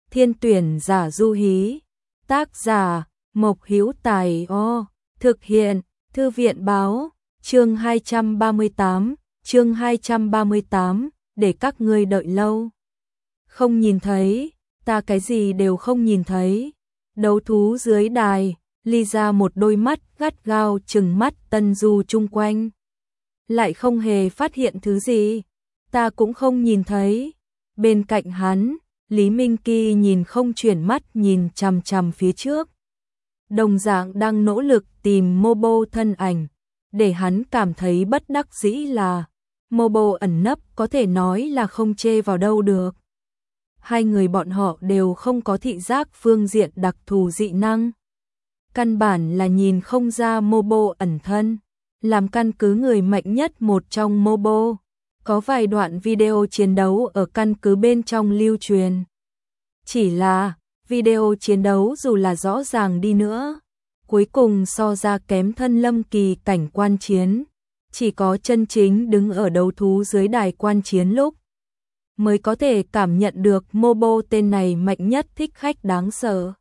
Thiên tuyển giả Du Hí. Tác giả Mộc Hữu Tài. Thực hiện Thư viện báo. Chương 238, để các ngươi đợi lâu. Không nhìn thấy, ta cái gì đều không nhìn thấy. Đấu thú dưới đài, Lisa một đôi mắt gắt gao trừng mắt Tân Du chung quanh. Lại không hề phát hiện thứ gì, ta cũng không nhìn thấy. Bên cạnh hắn, Lý Minh Kỳ nhìn không chuyển mắt nhìn chằm chằm phía trước. Đồng dạng đang nỗ lực tìm Mobo thân ảnh, để hắn cảm thấy bất đắc dĩ là Mobo ẩn nấp có thể nói là không chê vào đâu được. Hai người bọn họ đều không có thị giác phương diện đặc thù dị năng. Căn bản là nhìn không ra Mobo ẩn thân. Làm căn cứ người mạnh nhất một trong Mobo, có vài đoạn video chiến đấu ở căn cứ bên trong lưu truyền. Chỉ là, video chiến đấu dù là rõ ràng đi nữa, cuối cùng so ra kém thân Lâm Kỳ cảnh quan chiến. Chỉ có chân chính đứng ở đấu thú dưới đài quan chiến lúc, mới có thể cảm nhận được Mobo tên này mạnh nhất thích khách đáng sợ.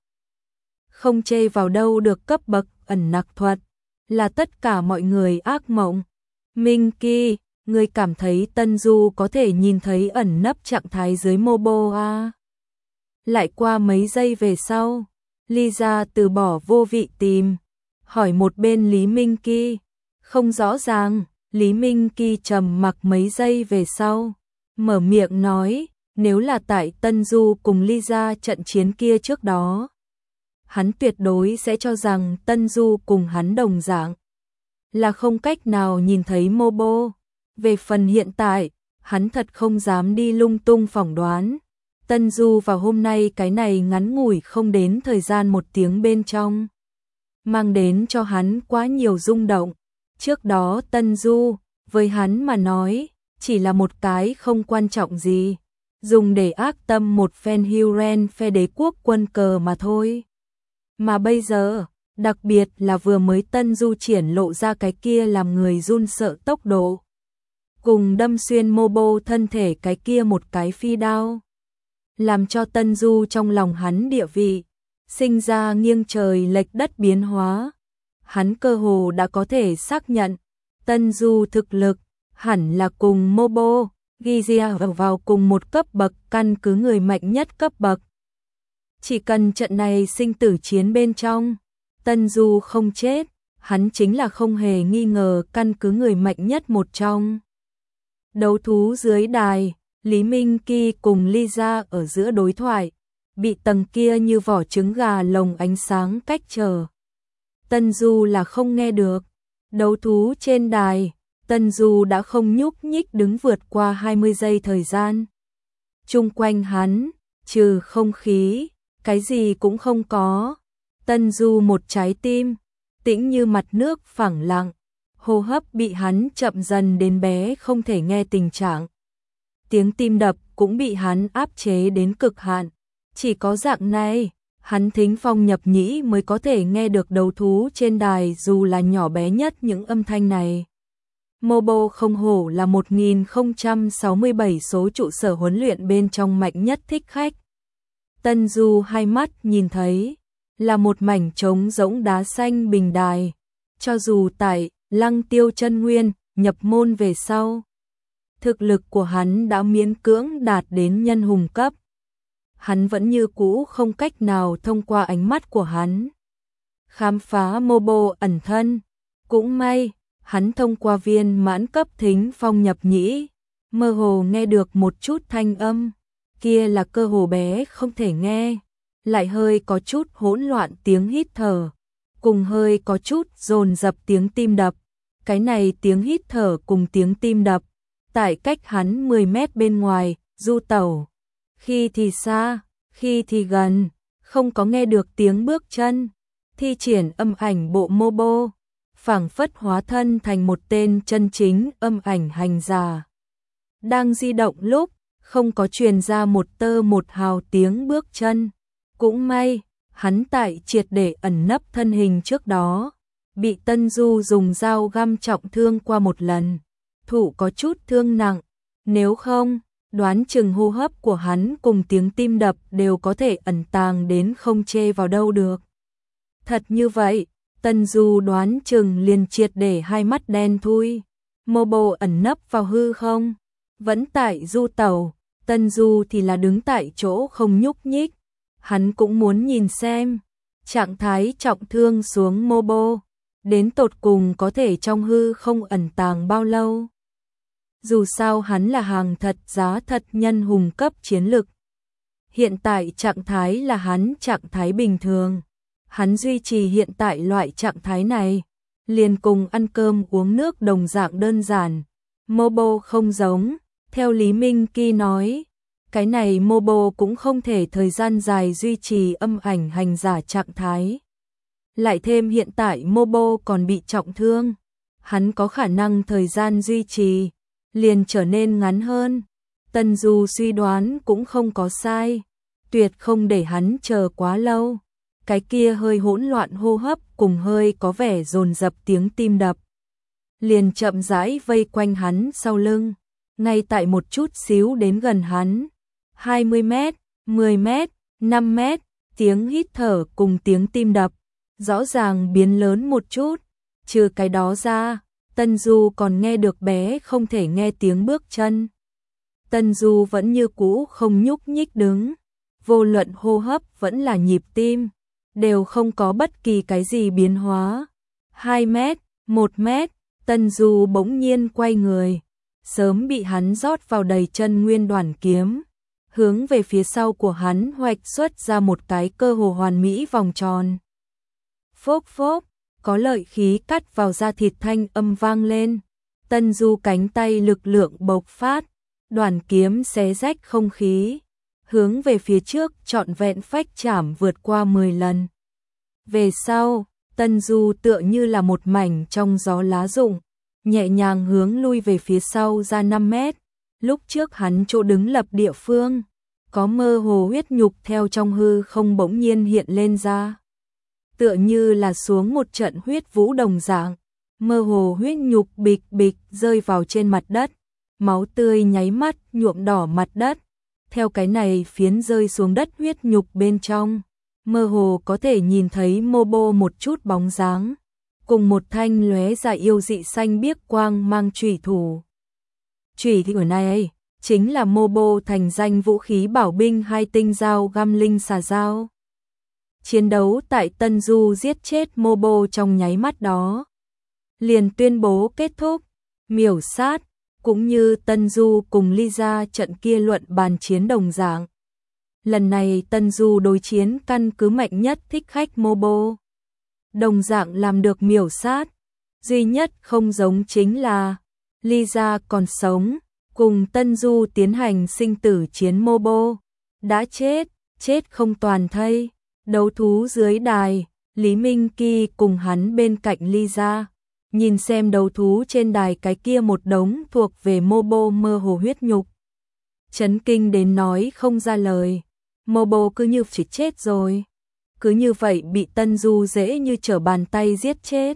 Không chê vào đâu được cấp bậc ẩn nặc thuật, là tất cả mọi người ác mộng. Minh Kỳ, ngươi cảm thấy Tân Du có thể nhìn thấy ẩn nấp trạng thái dưới Mobo à? Lại qua mấy giây về sau, Lisa từ bỏ vô vị tìm, hỏi một bên Lý Minh Kỳ. Không rõ ràng, Lý Minh Kỳ trầm mặc mấy giây về sau, mở miệng nói, nếu là tại Tân Du cùng Lisa trận chiến kia trước đó, hắn tuyệt đối sẽ cho rằng Tân Du cùng hắn đồng dạng, là không cách nào nhìn thấy Mobo. Về phần hiện tại, hắn thật không dám đi lung tung phỏng đoán. Tân Du vào hôm nay cái này ngắn ngủi không đến thời gian 1 tiếng bên trong, mang đến cho hắn quá nhiều rung động. Trước đó Tân Du, với hắn mà nói, chỉ là một cái không quan trọng gì, dùng để ác tâm một phen Huren phe đế quốc quân cờ mà thôi. Mà bây giờ, đặc biệt là vừa mới Tân Du triển lộ ra cái kia làm người run sợ tốc độ, cùng đâm xuyên Mobo thân thể cái kia một cái phi đao, làm cho Tân Du trong lòng hắn địa vị sinh ra nghiêng trời lệch đất biến hóa. Hắn cơ hồ đã có thể xác nhận Tân Du thực lực hẳn là cùng Mobo, Gizia vào cùng một cấp bậc, căn cứ người mạnh nhất cấp bậc. Chỉ cần trận này sinh tử chiến bên trong, Tân Du không chết, hắn chính là không hề nghi ngờ căn cứ người mạnh nhất một trong. Đấu thú dưới đài, Lý Minh Kỳ cùng Lisa ở giữa đối thoại, bị tầng kia như vỏ trứng gà lồng ánh sáng cách trở. Tân Du là không nghe được. Đấu thú trên đài, Tân Du đã không nhúc nhích đứng vượt qua 20 giây thời gian. Chung quanh hắn, trừ không khí, cái gì cũng không có. Tân Du một trái tim, tĩnh như mặt nước phẳng lặng, hô hấp bị hắn chậm dần đến bé không thể nghe tình trạng. Tiếng tim đập cũng bị hắn áp chế đến cực hạn. Chỉ có dạng này, hắn thính phong nhập nhĩ mới có thể nghe được đấu thú trên đài dù là nhỏ bé nhất những âm thanh này. Mobo không hổ là 1067 số trụ sở huấn luyện bên trong mạnh nhất thích khách. Tân Du hai mắt nhìn thấy là một mảnh trống rỗng đá xanh bình đài. Cho dù tại Lăng Tiêu Chân Nguyên nhập môn về sau, thực lực của hắn đã miễn cưỡng đạt đến nhân hùng cấp, hắn vẫn như cũ không cách nào thông qua ánh mắt của hắn khám phá Mobo ẩn thân. Cũng may, hắn thông qua viên mãn cấp thính phong nhập nhĩ, mơ hồ nghe được một chút thanh âm, kia là cơ hồ bé không thể nghe, lại hơi có chút hỗn loạn tiếng hít thở, cùng hơi có chút dồn dập tiếng tim đập. Cái này tiếng hít thở cùng tiếng tim đập, tại cách hắn 10 mét bên ngoài, du tẩu, khi thì xa, khi thì gần, không có nghe được tiếng bước chân. Thi triển âm ảnh bộ Mobo, phảng phất hóa thân thành một tên chân chính âm ảnh hành giả. Đang di động lúc, không có truyền ra một tơ một hào tiếng bước chân. Cũng may, hắn tại triệt để ẩn nấp thân hình trước đó, bị Tân Du dùng dao găm trọng thương qua một lần, thủ có chút thương nặng, nếu không, đoán chừng hô hấp của hắn cùng tiếng tim đập đều có thể ẩn tàng đến không chê vào đâu được. Thật như vậy, Tân Du đoán chừng liền triệt để hai mắt đen thui. Mobo ẩn nấp vào hư không, vẫn tại du tàu, Tân Du thì là đứng tại chỗ không nhúc nhích. Hắn cũng muốn nhìn xem, trạng thái trọng thương xuống Mobo, đến tột cùng có thể trong hư không ẩn tàng bao lâu. Dù sao hắn là hàng thật giá thật nhân hùng cấp chiến lực. Hiện tại trạng thái là hắn trạng thái bình thường. Hắn duy trì hiện tại loại trạng thái này, liền cùng ăn cơm uống nước đồng dạng đơn giản. Mobo không giống, theo Lý Minh Kỳ nói, cái này Mobo cũng không thể thời gian dài duy trì âm ảnh hành giả trạng thái. Lại thêm hiện tại Mobo còn bị trọng thương, hắn có khả năng thời gian duy trì liền trở nên ngắn hơn. Tân Du suy đoán cũng không có sai, tuyệt không để hắn chờ quá lâu. Cái kia hơi hỗn loạn hô hấp cùng hơi có vẻ dồn dập tiếng tim đập, liền chậm rãi vây quanh hắn sau lưng, ngay tại một chút xíu đến gần hắn. 20 mét, 10 mét, 5 mét, tiếng hít thở cùng tiếng tim đập, rõ ràng biến lớn một chút. Trừ cái đó ra, Tân Du còn nghe được bé không thể nghe tiếng bước chân. Tân Du vẫn như cũ không nhúc nhích đứng, vô luận hô hấp vẫn là nhịp tim, đều không có bất kỳ cái gì biến hóa. 2 mét, 1 mét, Tân Du bỗng nhiên quay người, sớm bị hắn rót vào đầy chân nguyên đoàn kiếm, hướng về phía sau của hắn hoạch xuất ra một cái cơ hồ hoàn mỹ vòng tròn. Phốc phốc, có lợi khí cắt vào da thịt thanh âm vang lên. Tân Du cánh tay lực lượng bộc phát, đoàn kiếm xé rách không khí, hướng về phía trước trọn vẹn phách chảm vượt qua 10 lần. Về sau, Tân Du tựa như là một mảnh trong gió lá rụng, nhẹ nhàng hướng lui về phía sau ra 5 mét. Lúc trước hắn chỗ đứng lập địa phương, có mơ hồ huyết nhục theo trong hư không bỗng nhiên hiện lên ra. Tựa như là xuống một trận huyết vũ đồng dạng, mơ hồ huyết nhục bịch bịch rơi vào trên mặt đất, máu tươi nháy mắt nhuộm đỏ mặt đất. Theo cái này phiến rơi xuống đất huyết nhục bên trong, mơ hồ có thể nhìn thấy Mobo một chút bóng dáng, cùng một thanh lóe ra yêu dị xanh biếc quang mang chủy thủ. Chủy thủ này chính là Mobo thành danh vũ khí bảo binh hai tinh dao găm linh xà dao. Chiến đấu tại Tân Du giết chết Mobo trong nháy mắt đó, liền tuyên bố kết thúc, miểu sát, cũng như Tân Du cùng Lisa trận kia luận bàn chiến đồng dạng. Lần này Tân Du đối chiến căn cứ mạnh nhất thích khách Mobo, đồng dạng làm được miểu sát. Duy nhất không giống chính là Lisa còn sống, cùng Tân Du tiến hành sinh tử chiến Mobo đã chết, chết không toàn thây. Đấu thú dưới đài, Lý Minh Kỳ cùng hắn bên cạnh Lisa, nhìn xem đấu thú trên đài cái kia một đống thuộc về Mobo mơ hồ huyết nhục, chấn kinh đến nói không ra lời. Mobo cứ như chỉ chết rồi, cứ như vậy bị Tân Du dễ như trở bàn tay giết chết.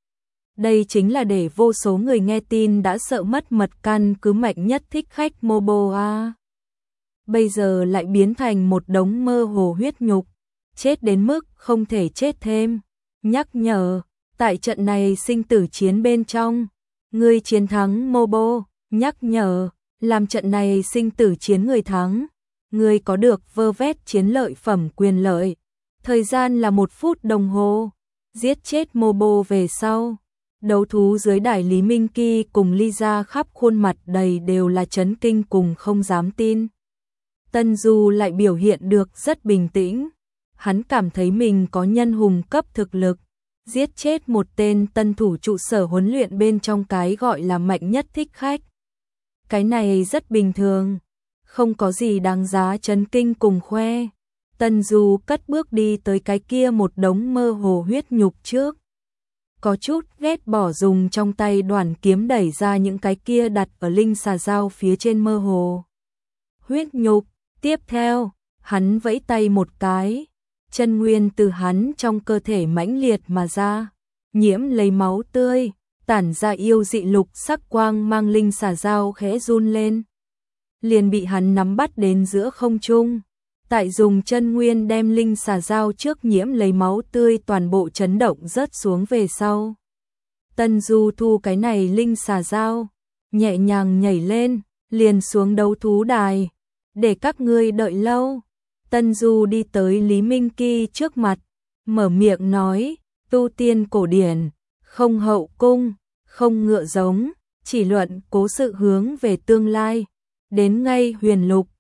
Đây chính là để vô số người nghe tin đã sợ mất mật căn cứ mạnh nhất thích khách Mobo a. Bây giờ lại biến thành một đống mơ hồ huyết nhục, chết đến mức không thể chết thêm. Nhắc nhở, tại trận này sinh tử chiến bên trong, người chiến thắng Mobo. Nhắc nhở, làm trận này sinh tử chiến người thắng, người có được vơ vét chiến lợi phẩm quyền lợi. Thời gian là 1 phút đồng hồ. Giết chết Mobo về sau, đấu thú dưới đài Lý Minh Kỳ cùng Lisa khắp khuôn mặt đầy đều là chấn kinh cùng không dám tin. Tân Du lại biểu hiện được rất bình tĩnh. Hắn cảm thấy mình có nhân hùng cấp thực lực, giết chết một tên tân thủ trụ sở huấn luyện bên trong cái gọi là mạnh nhất thích khách. Cái này rất bình thường, không có gì đáng giá chấn kinh cùng khoe. Tân Du cất bước đi tới cái kia một đống mơ hồ huyết nhục trước, có chút ghét bỏ dùng trong tay đoàn kiếm đẩy ra những cái kia đặt ở linh xà dao phía trên mơ hồ huyết nhục. Tiếp theo, hắn vẫy tay một cái, chân nguyên từ hắn trong cơ thể mãnh liệt mà ra, nhiễm lấy máu tươi, tản ra yêu dị lục sắc quang mang linh xà dao khẽ run lên. liền bị hắn nắm bắt đến giữa không trung. Tại dùng chân nguyên đem linh xà dao trước nhiễm lấy máu tươi toàn bộ chấn động rớt xuống về sau. Tân Du thu cái này linh xà dao, nhẹ nhàng nhảy lên, liền xuống đấu thú đài, để các ngươi đợi lâu. Tân Du đi tới Lý Minh Kỳ trước mặt, mở miệng nói, tu tiên cổ điển, không hậu cung, không ngựa giống, chỉ luận cố sự hướng về tương lai, đến ngay huyền lục,